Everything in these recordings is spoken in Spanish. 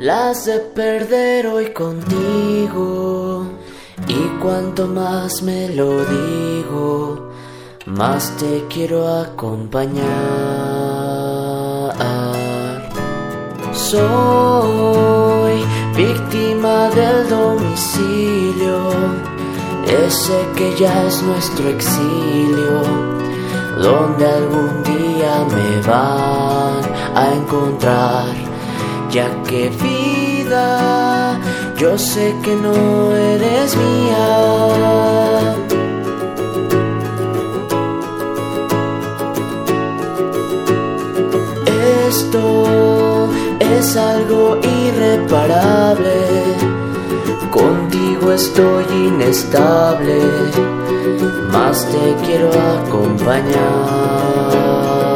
las de perder hoy contigo. Y cuanto más me lo digo, más te quiero acompañar. Soy víctima del domicilio, ese que ya es nuestro exilio, donde algún día me van a encontrar. Ya que vida, yo sé que no eres mía. Esto es algo irreparable, contigo estoy inestable, más te quiero acompañar.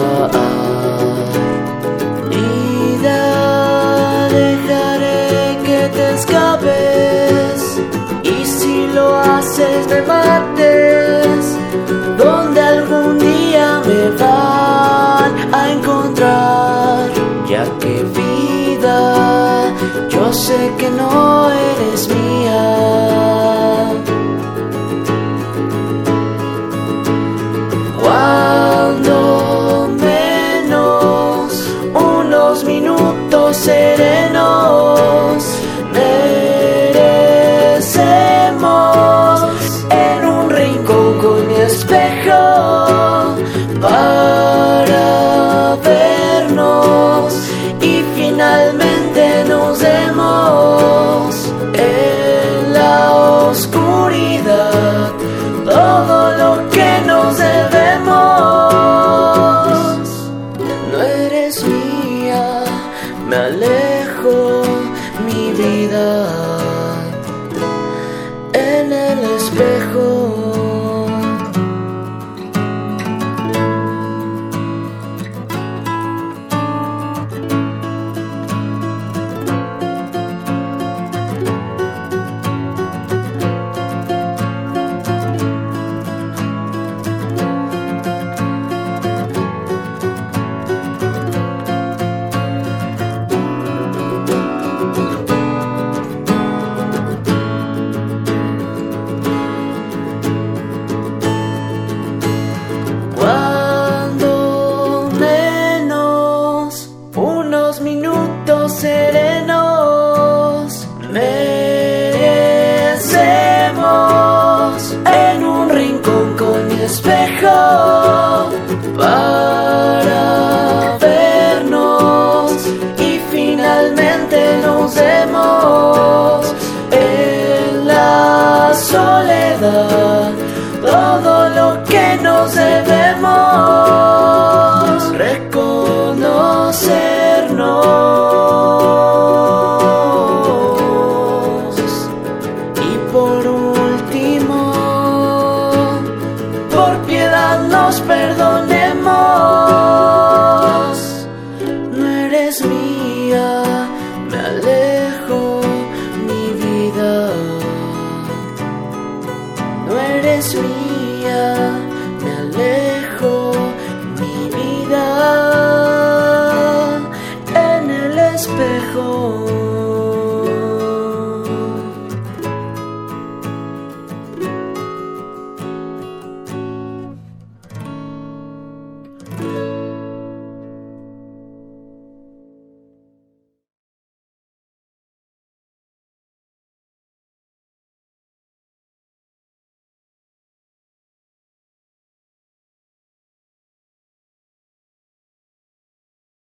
Escapes, y si lo haces me mates, donde algún día me van a encontrar. Ya que vida, yo sé que no eres mía. Cuando menos unos minutos serenos merecemos, en un rincón con mi espejo, para vernos y finalmente nos demos en la oscuridad todo lo que nos debemos. No eres mía, me alejo, mi vida, en el espejo. Minutos serenos merecemos, en un rincón con mi espejo.